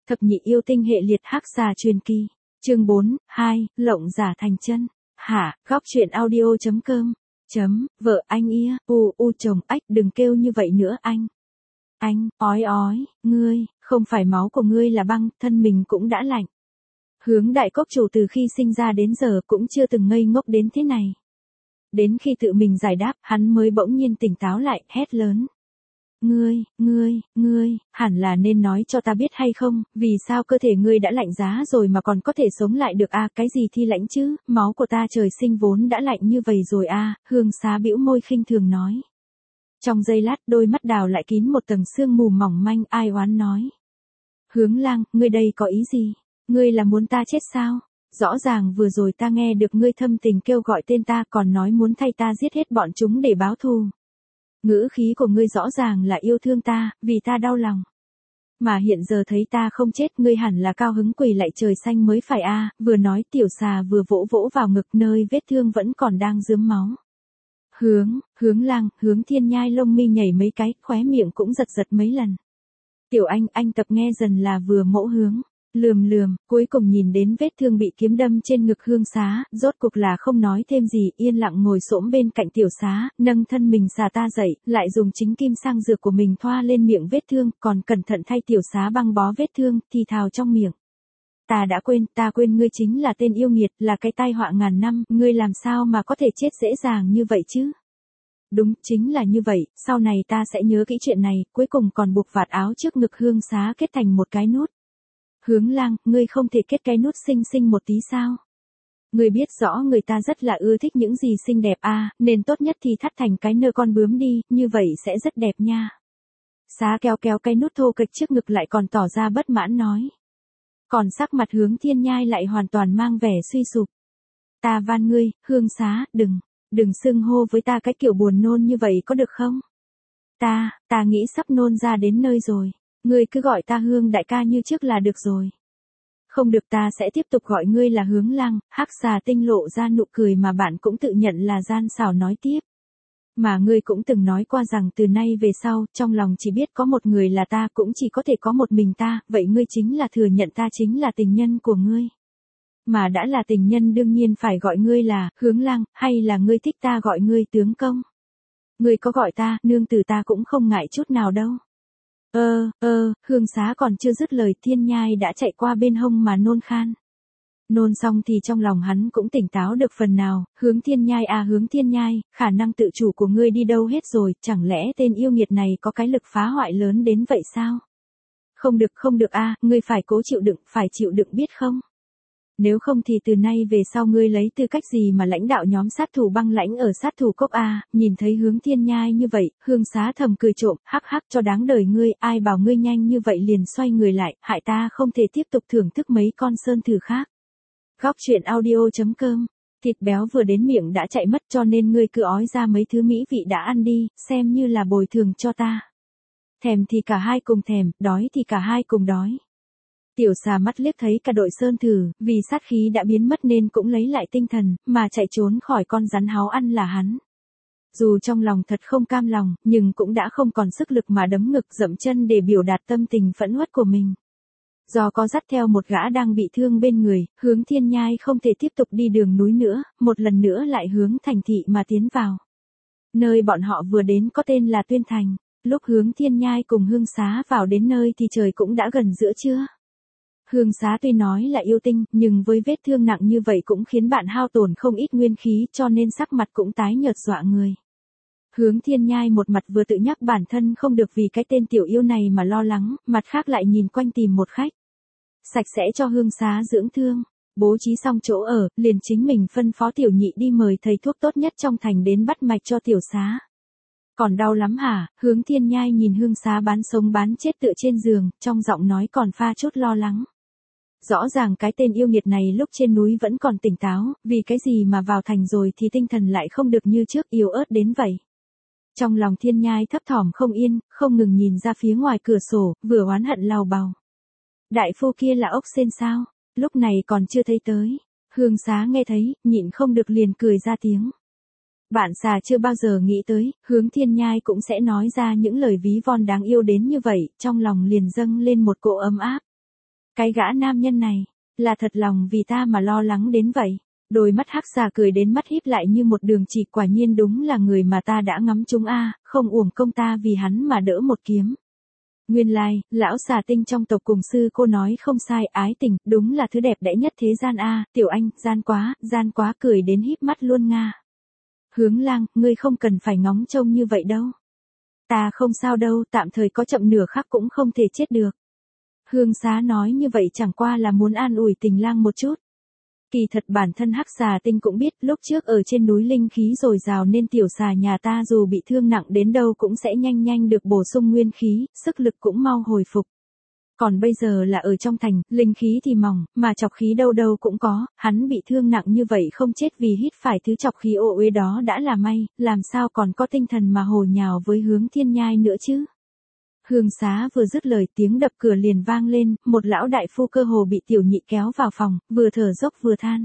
Thập nhị yêu tinh hệ liệt hắc xà truyền kỳ. Chương 4, 2, lộng giả thành chân. Hả, góc truyện audio.com. Vợ anh ia, chồng ách đừng kêu như vậy nữa anh. Anh, ói, ngươi, không phải máu của ngươi là băng, thân mình cũng đã lạnh. Hướng đại cốc chủ từ khi sinh ra đến giờ cũng chưa từng ngây ngốc đến thế này. Đến khi tự mình giải đáp, hắn mới bỗng nhiên tỉnh táo lại, hét lớn. Ngươi, hẳn là nên nói cho ta biết hay không, vì sao cơ thể ngươi đã lạnh giá rồi mà còn có thể sống lại được a? Cái gì thi lãnh chứ, máu của ta trời sinh vốn đã lạnh như vậy rồi a. Hương Xá bĩu môi khinh thường nói. Trong giây lát đôi mắt đào lại kín một tầng sương mù mỏng manh, ai oán nói. Hướng Lang, ngươi đây có ý gì? Ngươi là muốn ta chết sao? Rõ ràng vừa rồi ta nghe được ngươi thâm tình kêu gọi tên ta còn nói muốn thay ta giết hết bọn chúng để báo thù. Ngữ khí của ngươi rõ ràng là yêu thương ta, vì ta đau lòng. Mà hiện giờ thấy ta không chết ngươi hẳn là cao hứng quỳ lại trời xanh mới phải a. Vừa nói tiểu xà vừa vỗ vỗ vào ngực nơi vết thương vẫn còn đang rướm máu. Hướng Lang, Hướng Thiên Nhai lông mi nhảy mấy cái, khóe miệng cũng giật mấy lần. Tiểu anh tập nghe dần là vừa mỗ hướng. Lườm, cuối cùng nhìn đến vết thương bị kiếm đâm trên ngực Hương Xá, rốt cuộc là không nói thêm gì, yên lặng ngồi xổm bên cạnh tiểu xá, nâng thân mình xà ta dậy, lại dùng chính kim sang dược của mình thoa lên miệng vết thương, còn cẩn thận thay tiểu xá băng bó vết thương, thì thào trong miệng. Ta quên ngươi chính là tên yêu nghiệt, là cái tai họa ngàn năm, ngươi làm sao mà có thể chết dễ dàng như vậy chứ? Đúng, chính là như vậy, sau này ta sẽ nhớ kỹ chuyện này, cuối cùng còn buộc vạt áo trước ngực Hương Xá kết thành một cái nút. Hướng Lang, ngươi không thể kết cái nút xinh một tí sao? Ngươi biết rõ người ta rất là ưa thích những gì xinh đẹp a, nên tốt nhất thì thắt thành cái nơ con bướm đi, như vậy sẽ rất đẹp nha. Xá kéo cái nút thô kệch trước ngực lại còn tỏ ra bất mãn nói. Còn sắc mặt Hướng Thiên Nhai lại hoàn toàn mang vẻ suy sụp. Ta van ngươi, Hương Xá, đừng xưng hô với ta cái kiểu buồn nôn như vậy có được không? Ta nghĩ sắp nôn ra đến nơi rồi. Ngươi cứ gọi ta Hương đại ca như trước là được rồi. Không được, ta sẽ tiếp tục gọi ngươi là Hướng Lang. Hắc xà tinh lộ ra nụ cười mà bạn cũng tự nhận là gian xảo nói tiếp. Mà ngươi cũng từng nói qua rằng từ nay về sau, trong lòng chỉ biết có một người là ta, cũng chỉ có thể có một mình ta, vậy ngươi chính là thừa nhận ta chính là tình nhân của ngươi. Mà đã là tình nhân đương nhiên phải gọi ngươi là Hướng Lang, hay là ngươi thích ta gọi ngươi tướng công? Ngươi có gọi ta nương tử ta cũng không ngại chút nào đâu. Hương Xá còn chưa dứt lời, Thiên Nhai đã chạy qua bên hông mà nôn khan. Nôn xong thì trong lòng hắn cũng tỉnh táo được phần nào. Hướng Thiên Nhai à, Hướng Thiên Nhai, khả năng tự chủ của ngươi đi đâu hết rồi, chẳng lẽ tên yêu nghiệt này có cái lực phá hoại lớn đến vậy sao? Không được a, ngươi phải cố chịu đựng biết không? Nếu không thì từ nay về sau ngươi lấy tư cách gì mà lãnh đạo nhóm sát thủ băng lãnh ở sát thủ cốc a? Nhìn thấy Hướng Thiên Nhai như vậy, Hương Xá thầm cười trộm, hắc cho đáng đời ngươi, ai bảo ngươi nhanh như vậy liền xoay người lại, hại ta không thể tiếp tục thưởng thức mấy con sơn thử khác. Góc truyện audio.com. Thịt béo vừa đến miệng đã chạy mất, cho nên ngươi cứ ói ra mấy thứ mỹ vị đã ăn đi, xem như là bồi thường cho ta. Thèm thì cả hai cùng thèm, đói thì cả hai cùng đói. Tiểu xà mắt liếc thấy cả đội sơn thử, vì sát khí đã biến mất nên cũng lấy lại tinh thần, mà chạy trốn khỏi con rắn háo ăn là hắn. Dù trong lòng thật không cam lòng, nhưng cũng đã không còn sức lực mà đấm ngực dậm chân để biểu đạt tâm tình phẫn uất của mình. Do có dắt theo một gã đang bị thương bên người, Hướng Thiên Nhai không thể tiếp tục đi đường núi nữa, một lần nữa lại hướng thành thị mà tiến vào. Nơi bọn họ vừa đến có tên là Tuyên Thành. Lúc Hướng Thiên Nhai cùng Hương Xá vào đến nơi thì trời cũng đã gần giữa trưa. Hương Xá tuy nói là yêu tinh, nhưng với vết thương nặng như vậy cũng khiến bạn hao tổn không ít nguyên khí, cho nên sắc mặt cũng tái nhợt dọa người. Hướng Thiên Nhai một mặt vừa tự nhắc bản thân không được vì cái tên tiểu yêu này mà lo lắng, mặt khác lại nhìn quanh tìm một khách sạch sẽ cho Hương Xá dưỡng thương. Bố trí xong chỗ ở, liền chính mình phân phó tiểu nhị đi mời thầy thuốc tốt nhất trong thành đến bắt mạch cho tiểu xá. Còn đau lắm hả? Hướng Thiên Nhai nhìn Hương Xá bán sống bán chết tựa trên giường, trong giọng nói còn pha chút lo lắng. Rõ ràng cái tên yêu nghiệt này lúc trên núi vẫn còn tỉnh táo, vì cái gì mà vào thành rồi thì tinh thần lại không được như trước, yếu ớt đến vậy. Trong lòng Thiên Nhai thấp thỏm không yên, không ngừng nhìn ra phía ngoài cửa sổ, vừa oán hận lào bào. Đại phu kia là ốc sên sao? Lúc này còn chưa thấy tới. Hương Xá nghe thấy, nhịn không được liền cười ra tiếng. Bạn xà chưa bao giờ nghĩ tới, Hướng Thiên Nhai cũng sẽ nói ra những lời ví von đáng yêu đến như vậy, trong lòng liền dâng lên một cỗ ấm áp. cái gã nam nhân này, là thật lòng vì ta mà lo lắng đến vậy. Đôi mắt hắc xà cười đến mắt híp lại như một đường chỉ, quả nhiên đúng là người mà ta đã ngắm trúng không uổng công ta vì hắn mà đỡ một kiếm. Nguyên lai, lão xà tinh trong tộc cùng sư cô nói không sai, ái tình, đúng là thứ đẹp đẽ nhất thế gian tiểu anh, gian quá cười đến híp mắt luôn nga. Hướng Lang, ngươi không cần phải ngóng trông như vậy đâu. Ta không sao đâu, tạm thời có chậm nửa khắc cũng không thể chết được. Hương Xá nói như vậy chẳng qua là muốn an ủi Tình Lang một chút. Kỳ thật bản thân hắc xà tinh cũng biết lúc trước ở trên núi linh khí dồi dào nên tiểu xà nhà ta dù bị thương nặng đến đâu cũng sẽ nhanh được bổ sung nguyên khí, sức lực cũng mau hồi phục. Còn bây giờ là ở trong thành, linh khí thì mỏng, mà chọc khí đâu cũng có, hắn bị thương nặng như vậy không chết vì hít phải thứ chọc khí ô uế đó đã là may, làm sao còn có tinh thần mà hồ nhào với Hướng Thiên Nhai nữa chứ. Hương Xá vừa dứt lời tiếng đập cửa liền vang lên, một lão đại phu cơ hồ bị tiểu nhị kéo vào phòng, vừa thở dốc vừa than.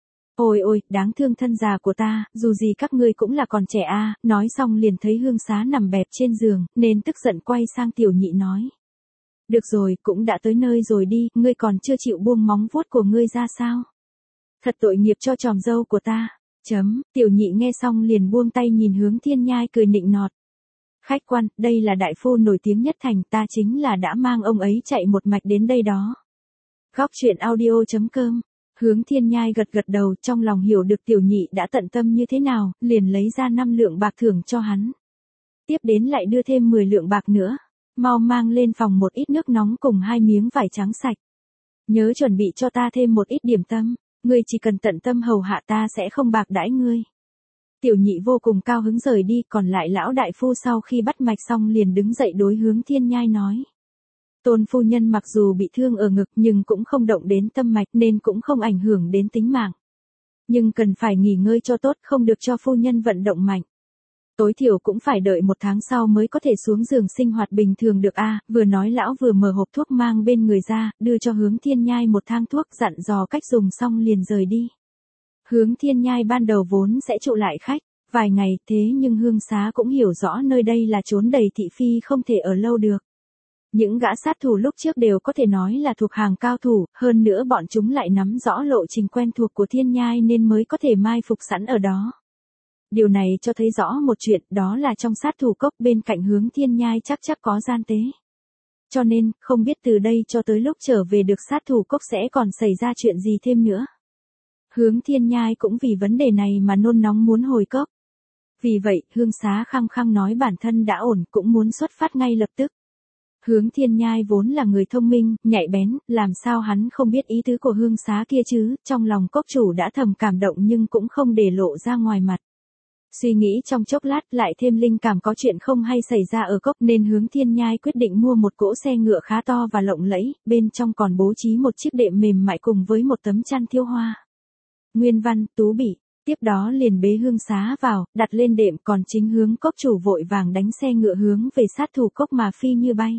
Ôi, đáng thương thân già của ta, dù gì các ngươi cũng là còn trẻ nói xong liền thấy Hương Xá nằm bẹp trên giường, nên tức giận quay sang tiểu nhị nói. Được rồi, cũng đã tới nơi rồi đi, ngươi còn chưa chịu buông móng vuốt của ngươi ra sao? Thật tội nghiệp cho tròm dâu của ta. Tiểu nhị nghe xong liền buông tay nhìn Hướng Thiên Nhai cười nịnh nọt. Khách quan, đây là đại phu nổi tiếng nhất thành, ta chính là đã mang ông ấy chạy một mạch đến đây đó. Góc truyện audio.com. Hướng Thiên Nhai gật đầu, trong lòng hiểu được tiểu nhị đã tận tâm như thế nào, liền lấy ra 5 lượng bạc thưởng cho hắn. Tiếp đến lại đưa thêm 10 lượng bạc nữa. Mau mang lên phòng một ít nước nóng cùng 2 miếng vải trắng sạch. Nhớ chuẩn bị cho ta thêm một ít điểm tâm, ngươi chỉ cần tận tâm hầu hạ ta sẽ không bạc đãi ngươi. Tiểu nhị vô cùng cao hứng rời đi, còn lại lão đại phu sau khi bắt mạch xong liền đứng dậy đối Hướng Thiên Nhai nói. Tôn phu nhân mặc dù bị thương ở ngực nhưng cũng không động đến tâm mạch nên cũng không ảnh hưởng đến tính mạng. Nhưng cần phải nghỉ ngơi cho tốt, không được cho phu nhân vận động mạnh. Tối thiểu cũng phải đợi 1 tháng sau mới có thể xuống giường sinh hoạt bình thường được vừa nói lão vừa mở hộp thuốc mang bên người ra, đưa cho Hướng Thiên Nhai một thang thuốc dặn dò cách dùng xong liền rời đi. Hướng Thiên Nhai ban đầu vốn sẽ trụ lại khách, vài ngày, thế nhưng Hương Xá cũng hiểu rõ nơi đây là chốn đầy thị phi không thể ở lâu được. Những gã sát thủ lúc trước đều có thể nói là thuộc hàng cao thủ, hơn nữa bọn chúng lại nắm rõ lộ trình quen thuộc của Thiên Nhai nên mới có thể mai phục sẵn ở đó. Điều này cho thấy rõ một chuyện, đó là trong sát thủ cốc bên cạnh Hướng Thiên Nhai chắc có gian tế. Cho nên, không biết từ đây cho tới lúc trở về được sát thủ cốc sẽ còn xảy ra chuyện gì thêm nữa. Hướng Thiên Nhai cũng vì vấn đề này mà nôn nóng muốn hồi cốc. Vì vậy, Hương Xá khăng khăng nói bản thân đã ổn cũng muốn xuất phát ngay lập tức. Hướng Thiên Nhai vốn là người thông minh, nhạy bén, làm sao hắn không biết ý tứ của Hương Xá kia chứ, trong lòng cốc chủ đã thầm cảm động nhưng cũng không để lộ ra ngoài mặt. Suy nghĩ trong chốc lát lại thêm linh cảm có chuyện không hay xảy ra ở cốc nên Hướng Thiên Nhai quyết định mua một cỗ xe ngựa khá to và lộng lẫy, bên trong còn bố trí một chiếc đệm mềm mại cùng với một tấm chăn thiêu hoa. Nguyên văn, Tú Bỉ. Tiếp đó liền bế Hương Xá vào, đặt lên đệm, còn chính Hướng cốc chủ vội vàng đánh xe ngựa hướng về sát thủ cốc mà phi như bay.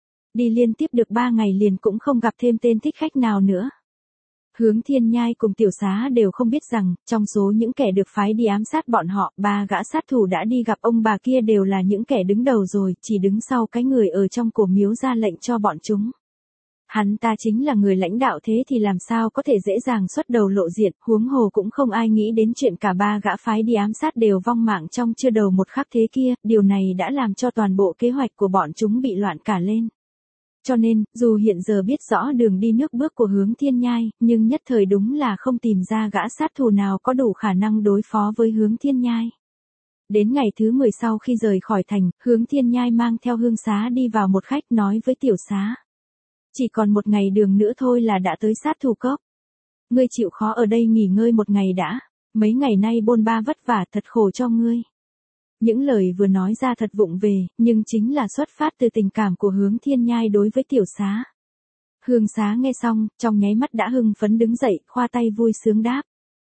Đi liên tiếp được 3 ngày liền cũng không gặp thêm tên thích khách nào nữa. Hướng Thiên Nhai cùng Tiểu Xá đều không biết rằng, trong số những kẻ được phái đi ám sát bọn họ, 3 gã sát thủ đã đi gặp ông bà kia đều là những kẻ đứng đầu rồi, chỉ đứng sau cái người ở trong cổ miếu ra lệnh cho bọn chúng. Hắn ta chính là người lãnh đạo thế thì làm sao có thể dễ dàng xuất đầu lộ diện, huống hồ cũng không ai nghĩ đến chuyện cả 3 gã phái đi ám sát đều vong mạng trong chưa đầu một khắc thế kia, điều này đã làm cho toàn bộ kế hoạch của bọn chúng bị loạn cả lên. Cho nên, dù hiện giờ biết rõ đường đi nước bước của Hướng Thiên Nhai, nhưng nhất thời đúng là không tìm ra gã sát thủ nào có đủ khả năng đối phó với Hướng Thiên Nhai. Đến ngày thứ 10 sau khi rời khỏi thành, Hướng Thiên Nhai mang theo Hương Xá đi vào một khách nói với Tiểu Xá. Chỉ còn 1 ngày đường nữa thôi là đã tới sát thủ cốc. Ngươi chịu khó ở đây nghỉ ngơi 1 ngày đã, mấy ngày nay bôn ba vất vả thật khổ cho ngươi. Những lời vừa nói ra thật vụng về, nhưng chính là xuất phát từ tình cảm của Hướng Thiên Nhai đối với Tiểu Xá. Hương Xá nghe xong, trong nháy mắt đã hưng phấn đứng dậy, khoa tay vui sướng đáp.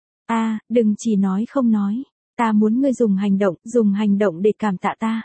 Đừng chỉ nói không nói, ta muốn ngươi dùng hành động để cảm tạ ta.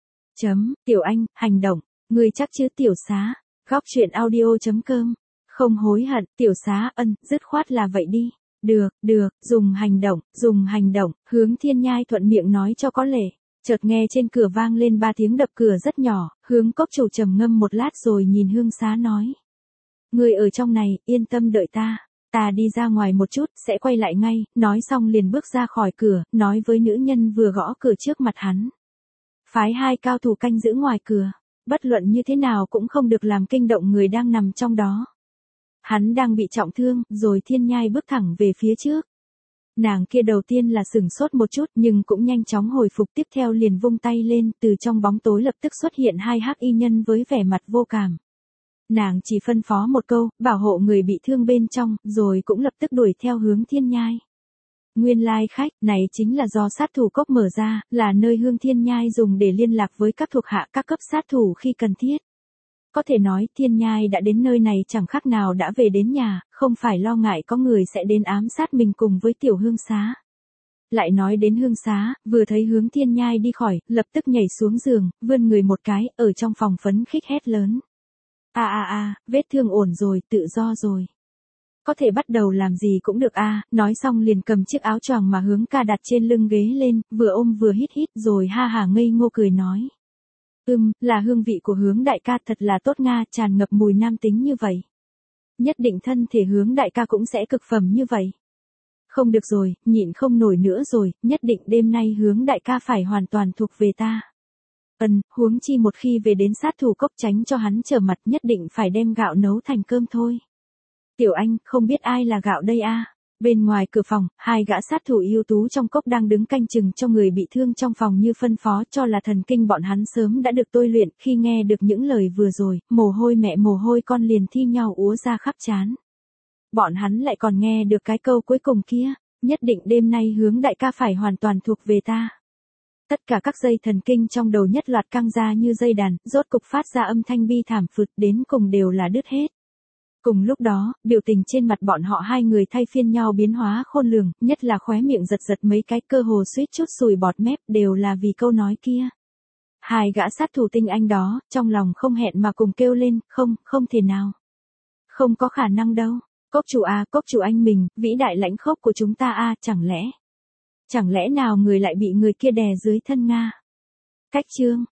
Tiểu Anh, hành động, ngươi chắc chứ Tiểu Xá. Góc truyện audio.com. Không hối hận, Tiểu Xá dứt khoát là vậy đi. Được, dùng hành động, Hướng Thiên Nhai thuận miệng nói cho có lệ. Chợt nghe trên cửa vang lên 3 tiếng đập cửa rất nhỏ, Hướng cốc chủ trầm ngâm một lát rồi nhìn Hương Xá nói. Ngươi ở trong này, yên tâm đợi ta. Ta đi ra ngoài một chút, sẽ quay lại ngay, nói xong liền bước ra khỏi cửa, nói với nữ nhân vừa gõ cửa trước mặt hắn. Phái 2 cao thủ canh giữ ngoài cửa, bất luận như thế nào cũng không được làm kinh động người đang nằm trong đó. Hắn đang bị trọng thương, rồi Thiên Nhai bước thẳng về phía trước. Nàng kia đầu tiên là sửng sốt một chút nhưng cũng nhanh chóng hồi phục, tiếp theo liền vung tay lên, từ trong bóng tối lập tức xuất hiện 2 hắc y nhân với vẻ mặt vô cảm. Nàng chỉ phân phó một câu, bảo hộ người bị thương bên trong, rồi cũng lập tức đuổi theo hướng Thiên Nhai. Nguyên lai khách, này chính là do sát thủ cốc mở ra, là nơi Hương Thiên Nhai dùng để liên lạc với các thuộc hạ các cấp sát thủ khi cần thiết. Có thể nói Thiên Nhai đã đến nơi này chẳng khác nào đã về đến nhà, không phải lo ngại có người sẽ đến ám sát mình cùng với tiểu Hương Xá. Lại nói đến Hương Xá, vừa thấy hướng Thiên Nhai đi khỏi, lập tức nhảy xuống giường, vươn người một cái, ở trong phòng phấn khích hét lớn. Vết thương ổn rồi, tự do rồi. Có thể bắt đầu làm gì cũng được nói xong liền cầm chiếc áo choàng mà Hướng ca đặt trên lưng ghế lên, vừa ôm vừa hít hít rồi ha hả ngây ngô cười nói. Là hương vị của Hướng đại ca thật là tốt nga, tràn ngập mùi nam tính như vậy. Nhất định thân thể Hướng đại ca cũng sẽ cực phẩm như vậy. Không được rồi, nhịn không nổi nữa rồi, nhất định đêm nay Hướng đại ca phải hoàn toàn thuộc về ta. Huống chi một khi về đến sát thủ cốc tránh cho hắn trở mặt, nhất định phải đem gạo nấu thành cơm thôi. Tiểu Anh, không biết ai là gạo đây Bên ngoài cửa phòng, 2 gã sát thủ ưu tú trong cốc đang đứng canh chừng cho người bị thương trong phòng như phân phó, cho là thần kinh bọn hắn sớm đã được tôi luyện, khi nghe được những lời vừa rồi, mồ hôi mẹ mồ hôi con liền thi nhau úa ra khắp trán. Bọn hắn lại còn nghe được cái câu cuối cùng kia, nhất định đêm nay Hướng đại ca phải hoàn toàn thuộc về ta. Tất cả các dây thần kinh trong đầu nhất loạt căng ra như dây đàn, rốt cục phát ra âm thanh bi thảm phụt, đến cùng đều là đứt hết. Cùng lúc đó, biểu tình trên mặt bọn họ 2 người thay phiên nhau biến hóa khôn lường, nhất là khóe miệng giật giật mấy cái, cơ hồ suýt chút sùi bọt mép, đều là vì câu nói kia. 2 gã sát thủ tinh anh đó, trong lòng không hẹn mà cùng kêu lên, không thể nào. Không có khả năng đâu. Cốc chủ anh mình, vĩ đại lãnh khốc của chúng ta chẳng lẽ nào người lại bị người kia đè dưới thân nga. Cách chương